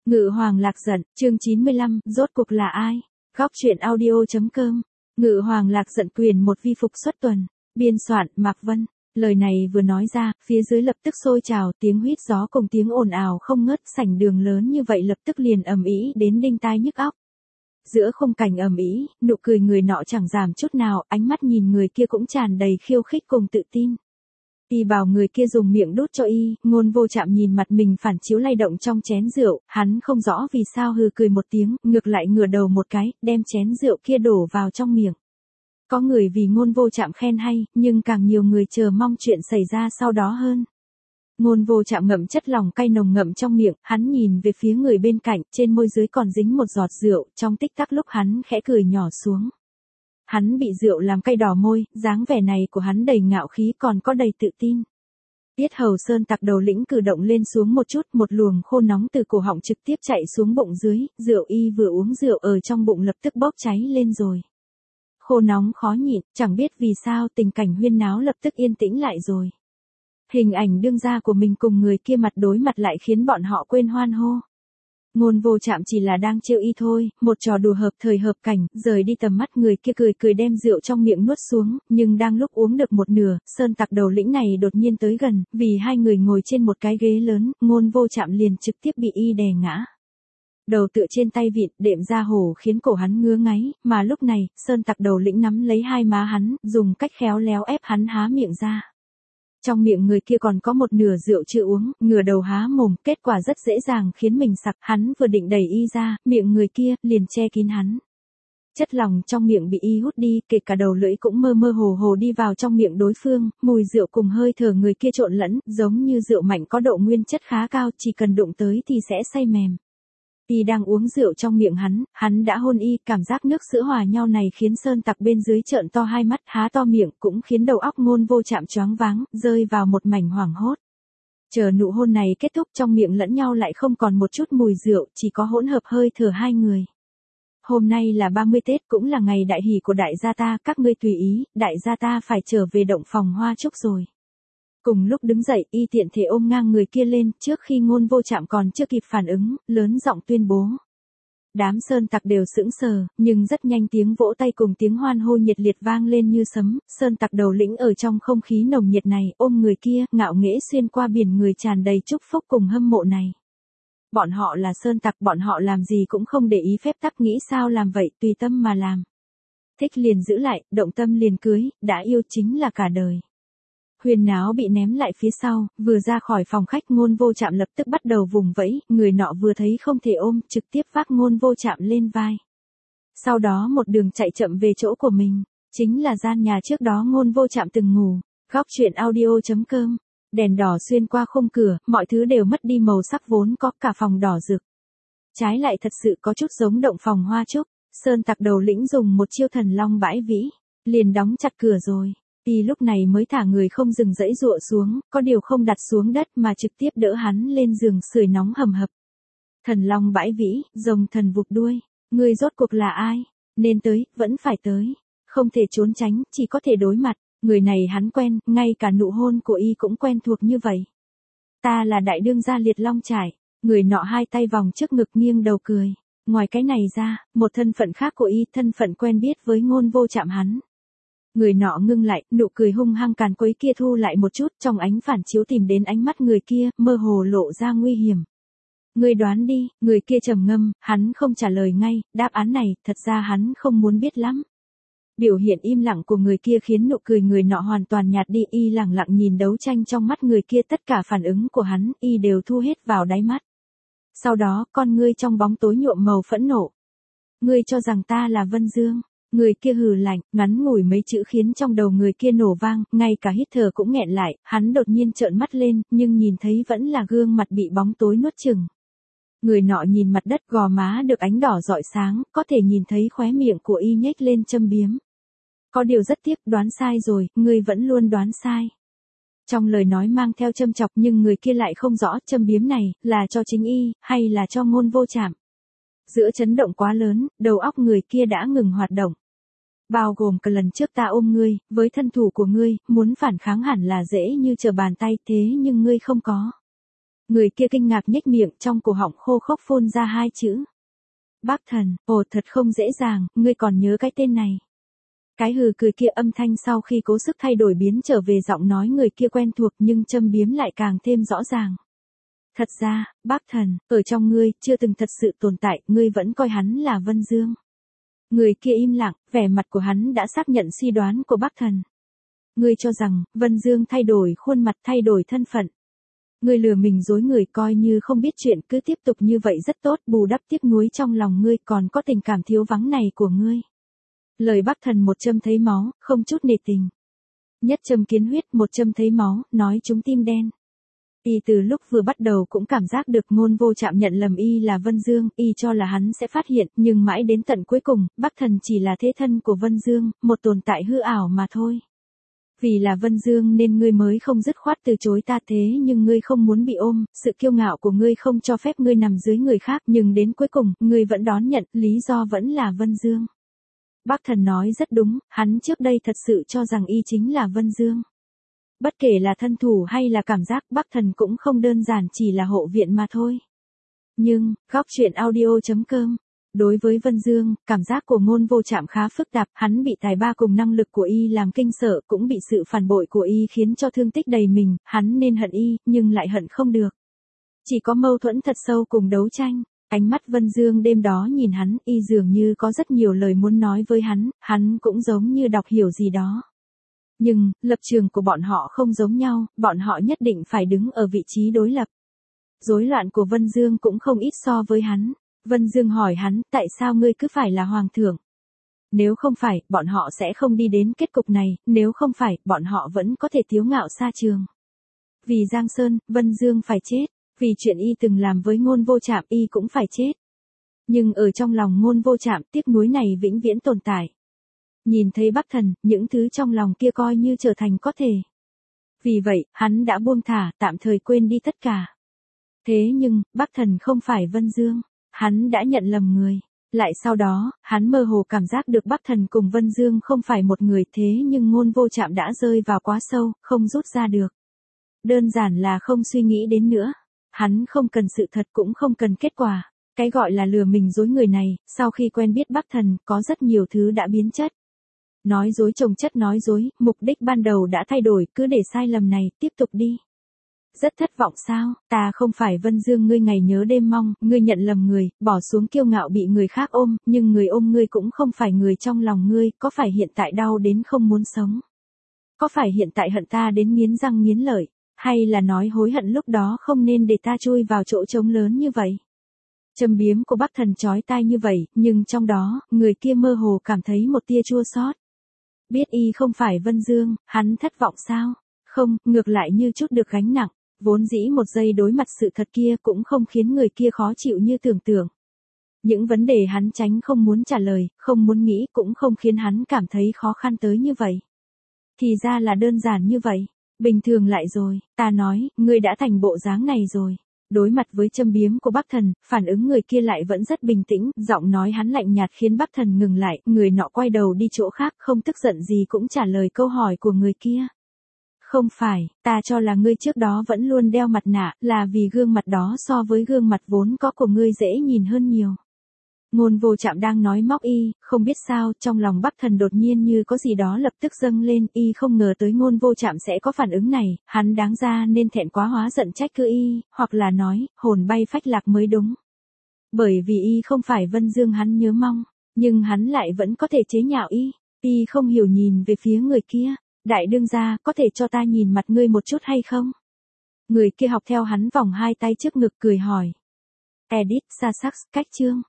Ngự Hoàng Lạc giận, chương 95, rốt cuộc là ai? Góc truyện audio.com. Ngự Hoàng Lạc giận quyền một vi phục xuất tuần. Biên soạn, Mạc Vân. Lời này vừa nói ra, phía dưới lập tức sôi trào, tiếng huýt gió cùng tiếng ồn ào không ngớt, sảnh đường lớn như vậy lập tức liền ầm ĩ đến đinh tai nhức óc. Giữa khung cảnh ầm ĩ, nụ cười người nọ chẳng giảm chút nào, ánh mắt nhìn người kia cũng tràn đầy khiêu khích cùng tự tin. Y bảo người kia dùng miệng đút cho y, Ngôn Vô Trạm nhìn mặt mình phản chiếu lay động trong chén rượu, hắn không rõ vì sao hừ cười một tiếng, ngược lại ngửa đầu một cái, đem chén rượu kia đổ vào trong miệng. Có người vì Ngôn Vô Trạm khen hay, nhưng càng nhiều người chờ mong chuyện xảy ra sau đó hơn. Ngôn Vô Trạm ngậm chất lỏng cay nồng ngậm trong miệng, hắn nhìn về phía người bên cạnh, trên môi dưới còn dính một giọt rượu, trong tích tắc lúc hắn khẽ cười nhỏ xuống. Hắn bị rượu làm cay đỏ môi, dáng vẻ này của hắn đầy ngạo khí còn có đầy tự tin. Tiết Hầu Sơn Tặc đầu lĩnh cử động lên xuống một chút, một luồng khô nóng từ cổ họng trực tiếp chạy xuống bụng dưới, rượu y vừa uống rượu ở trong bụng lập tức bốc cháy lên rồi. Khô nóng khó nhịn, chẳng biết vì sao tình cảnh huyên náo lập tức yên tĩnh lại rồi. Hình ảnh đương gia của mình cùng người kia mặt đối mặt lại khiến bọn họ quên hoan hô. Ngôn Vô Trạm chỉ là đang trêu y thôi, một trò đùa hợp thời hợp cảnh, rời đi tầm mắt người kia cười cười đem rượu trong miệng nuốt xuống, nhưng đang lúc uống được một nửa, Sơn Tặc đầu lĩnh này đột nhiên tới gần, vì hai người ngồi trên một cái ghế lớn, Ngôn Vô Trạm liền trực tiếp bị y đè ngã. Đầu tựa trên tay vịn, đệm ra hổ khiến cổ hắn ngứa ngáy, mà lúc này, Sơn Tặc đầu lĩnh nắm lấy hai má hắn, dùng cách khéo léo ép hắn há miệng ra. Trong miệng người kia còn có một nửa rượu chưa uống, ngửa đầu há mồm, kết quả rất dễ dàng khiến mình sặc, hắn vừa định đẩy y ra, miệng người kia liền che kín hắn. Chất lỏng trong miệng bị y hút đi, kể cả đầu lưỡi cũng mơ mơ hồ hồ đi vào trong miệng đối phương, mùi rượu cùng hơi thở người kia trộn lẫn, giống như rượu mạnh có độ nguyên chất khá cao, chỉ cần đụng tới thì sẽ say mềm. Y đang uống rượu trong miệng hắn đã hôn y, cảm giác nước sữa hòa nhau này khiến Sơn Tặc bên dưới trợn to hai mắt, há to miệng, cũng khiến đầu óc Ngôn Vô Trạm choáng váng, rơi vào một mảnh hoảng hốt. Chờ nụ hôn này kết thúc trong miệng lẫn nhau lại không còn một chút mùi rượu, chỉ có hỗn hợp hơi thở hai người. Hôm nay là 30 Tết cũng là ngày đại hỷ của đại gia ta, các ngươi tùy ý, đại gia ta phải trở về động phòng hoa trúc rồi. Cùng lúc đứng dậy, y tiện thể ôm ngang người kia lên, trước khi Ngôn Vô Trạm còn chưa kịp phản ứng, lớn giọng tuyên bố. Đám Sơn Tặc đều sững sờ, nhưng rất nhanh tiếng vỗ tay cùng tiếng hoan hô nhiệt liệt vang lên như sấm, Sơn Tặc đầu lĩnh ở trong không khí nồng nhiệt này, ôm người kia, ngạo nghễ xuyên qua biển người tràn đầy chúc phúc cùng hâm mộ này. Bọn họ là Sơn Tặc, bọn họ làm gì cũng không để ý phép tắc, nghĩ sao làm vậy, tùy tâm mà làm. Thích liền giữ lại, động tâm liền cưới, đã yêu chính là cả đời. Huyên náo bị ném lại phía sau, vừa ra khỏi phòng khách Ngôn Vô Trạm lập tức bắt đầu vùng vẫy, người nọ vừa thấy không thể ôm, trực tiếp vác Ngôn Vô Trạm lên vai. Sau đó một đường chạy chậm về chỗ của mình, chính là gian nhà trước đó Ngôn Vô Trạm từng ngủ. Góc truyện audio.com. Đèn đỏ xuyên qua khung cửa, mọi thứ đều mất đi màu sắc vốn có, cả phòng đỏ rực. Trái lại thật sự có chút giống động phòng hoa trúc. Sơn Tặc đầu lĩnh dùng một chiêu thần long bãi vĩ, liền đóng chặt cửa rồi. Y lúc này mới thả người không dừng dãy dụa xuống, có điều không đặt xuống đất mà trực tiếp đỡ hắn lên giường sưởi nóng hầm hập. Thần long bãi vĩ, rồng thần vụt đuôi, ngươi rốt cuộc là ai? Nên tới, vẫn phải tới. Không thể trốn tránh, chỉ có thể đối mặt. Người này hắn quen, ngay cả nụ hôn của y cũng quen thuộc như vậy. Ta là đại đương gia Liệt Long Trải. Người nọ hai tay vòng trước ngực nghiêng đầu cười. Ngoài cái này ra, một thân phận khác của y, thân phận quen biết với Ngôn Vô Trạm hắn. Người nọ ngưng lại, nụ cười hung hăng càn quấy kia thu lại một chút, trong ánh phản chiếu tìm đến ánh mắt người kia, mơ hồ lộ ra nguy hiểm. Ngươi đoán đi, người kia trầm ngâm, hắn không trả lời ngay, đáp án này, thật ra hắn không muốn biết lắm. Biểu hiện im lặng của người kia khiến nụ cười người nọ hoàn toàn nhạt đi, y lặng lặng nhìn đấu tranh trong mắt người kia, tất cả phản ứng của hắn, y đều thu hết vào đáy mắt. Sau đó, con ngươi trong bóng tối nhuộm màu phẫn nộ. Ngươi cho rằng ta là Vân Dương. Người kia hừ lạnh, ngắn ngủi mấy chữ khiến trong đầu người kia nổ vang, ngay cả hít thở cũng nghẹn lại, hắn đột nhiên trợn mắt lên, nhưng nhìn thấy vẫn là gương mặt bị bóng tối nuốt chửng. Người nọ nhìn mặt đất, gò má được ánh đỏ rọi sáng, có thể nhìn thấy khóe miệng của y nhếch lên châm biếm. Có điều rất tiếc, đoán sai rồi, ngươi vẫn luôn đoán sai. Trong lời nói mang theo châm chọc, nhưng người kia lại không rõ châm biếm này là cho chính y, hay là cho Ngôn Vô Trạm. Giữa chấn động quá lớn, đầu óc người kia đã ngừng hoạt động. Bao gồm cả lần trước ta ôm ngươi, với thân thủ của ngươi, muốn phản kháng hẳn là dễ như trở bàn tay, thế nhưng ngươi không có. Người kia kinh ngạc nhếch miệng, trong cổ họng khô khốc phun ra hai chữ. Bác thần, ồ thật không dễ dàng, ngươi còn nhớ cái tên này. Cái hừ cười kia âm thanh sau khi cố sức thay đổi biến trở về giọng nói người kia quen thuộc nhưng châm biếm lại càng thêm rõ ràng. Thật ra, bác thần, ở trong ngươi, chưa từng thật sự tồn tại, ngươi vẫn coi hắn là Vân Dương. Người kia im lặng, vẻ mặt của hắn đã xác nhận suy đoán của bác thần. Ngươi cho rằng, Vân Dương thay đổi khuôn mặt, thay đổi thân phận. Ngươi lừa mình dối người, coi như không biết chuyện, cứ tiếp tục như vậy rất tốt, bù đắp tiếc nuối trong lòng ngươi, còn có tình cảm thiếu vắng này của ngươi. Lời bác thần một châm thấy máu, không chút nề tình. Nhất châm kiến huyết, một châm thấy máu, nói trúng tim đen. Y từ lúc vừa bắt đầu cũng cảm giác được Ngôn Vô Trạm nhận lầm y là Vân Dương, y cho là hắn sẽ phát hiện, nhưng mãi đến tận cuối cùng, bác thần chỉ là thế thân của Vân Dương, một tồn tại hư ảo mà thôi. Vì là Vân Dương nên ngươi mới không dứt khoát từ chối ta, thế nhưng ngươi không muốn bị ôm, sự kiêu ngạo của ngươi không cho phép ngươi nằm dưới người khác, nhưng đến cuối cùng, ngươi vẫn đón nhận, lý do vẫn là Vân Dương. Bác thần nói rất đúng, hắn trước đây thật sự cho rằng y chính là Vân Dương. Bất kể là thân thủ hay là cảm giác, bác thần cũng không đơn giản chỉ là hộ viện mà thôi. Nhưng, góc truyện audio.com. Đối với Vân Dương, cảm giác của Ngôn Vô Trạm khá phức tạp, hắn bị tài ba cùng năng lực của y làm kinh sợ, cũng bị sự phản bội của y khiến cho thương tích đầy mình, hắn nên hận y, nhưng lại hận không được. Chỉ có mâu thuẫn thật sâu cùng đấu tranh. Ánh mắt Vân Dương đêm đó nhìn hắn, y dường như có rất nhiều lời muốn nói với hắn cũng giống như đọc hiểu gì đó. Nhưng, lập trường của bọn họ không giống nhau, bọn họ nhất định phải đứng ở vị trí đối lập. Rối loạn của Vân Dương cũng không ít so với hắn. Vân Dương hỏi hắn, tại sao ngươi cứ phải là hoàng thượng? Nếu không phải, bọn họ sẽ không đi đến kết cục này, nếu không phải, bọn họ vẫn có thể tiếu ngạo xa trường. Vì Giang Sơn, Vân Dương phải chết. Vì chuyện y từng làm với Ngôn Vô Trạm, y cũng phải chết. Nhưng ở trong lòng Ngôn Vô Trạm, tiếc nuối này vĩnh viễn tồn tại. Nhìn thấy bác thần, những thứ trong lòng kia coi như trở thành có thể. Vì vậy, hắn đã buông thả, tạm thời quên đi tất cả. Thế nhưng, bác thần không phải Vân Dương. Hắn đã nhận lầm người. Lại sau đó, hắn mơ hồ cảm giác được bác thần cùng Vân Dương không phải một người, thế nhưng Ngôn Vô Trạm đã rơi vào quá sâu, không rút ra được. Đơn giản là không suy nghĩ đến nữa. Hắn không cần sự thật cũng không cần kết quả. Cái gọi là lừa mình dối người này, sau khi quen biết bác thần, có rất nhiều thứ đã biến chất. Nói dối chồng chất nói dối, mục đích ban đầu đã thay đổi, cứ để sai lầm này, tiếp tục đi. Rất thất vọng sao, ta không phải Vân Dương ngươi ngày nhớ đêm mong, ngươi nhận lầm người, bỏ xuống kiêu ngạo bị người khác ôm, nhưng người ôm ngươi cũng không phải người trong lòng ngươi, có phải hiện tại đau đến không muốn sống? Có phải hiện tại hận ta đến nghiến răng nghiến lợi? Hay là nói hối hận lúc đó không nên để ta chui vào chỗ trống lớn như vậy? Châm biếm của bác thần chói tai như vậy, nhưng trong đó, người kia mơ hồ cảm thấy một tia chua xót. Biết y không phải Vân Dương, hắn thất vọng sao? Không, ngược lại như chút được gánh nặng. Vốn dĩ một giây đối mặt sự thật kia cũng không khiến người kia khó chịu như tưởng tượng. Những vấn đề hắn tránh không muốn trả lời, không muốn nghĩ cũng không khiến hắn cảm thấy khó khăn tới như vậy. Thì ra là đơn giản như vậy. Bình thường lại rồi, ta nói, ngươi đã thành bộ dáng này rồi. Đối mặt với châm biếm của bác thần, phản ứng người kia lại vẫn rất bình tĩnh, giọng nói hắn lạnh nhạt khiến bác thần ngừng lại, người nọ quay đầu đi chỗ khác, không tức giận gì cũng trả lời câu hỏi của người kia. Không phải, ta cho là ngươi trước đó vẫn luôn đeo mặt nạ, là vì gương mặt đó so với gương mặt vốn có của ngươi dễ nhìn hơn nhiều. Ngôn Vô Trạm đang nói móc y, không biết sao, trong lòng bác thần đột nhiên như có gì đó lập tức dâng lên, y không ngờ tới Ngôn Vô Trạm sẽ có phản ứng này, hắn đáng ra nên thẹn quá hóa giận trách cứ y, hoặc là nói, hồn bay phách lạc mới đúng. Bởi vì y không phải Vân Dương hắn nhớ mong, nhưng hắn lại vẫn có thể chế nhạo y không hiểu nhìn về phía người kia, đại đương gia, có thể cho ta nhìn mặt ngươi một chút hay không? Người kia học theo hắn vòng hai tay trước ngực cười hỏi. Edit, Sasax, cách chương.